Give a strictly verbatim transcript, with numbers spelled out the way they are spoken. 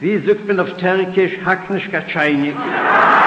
Wie sagt man auf Türkisch, hack nicht gatscheinig?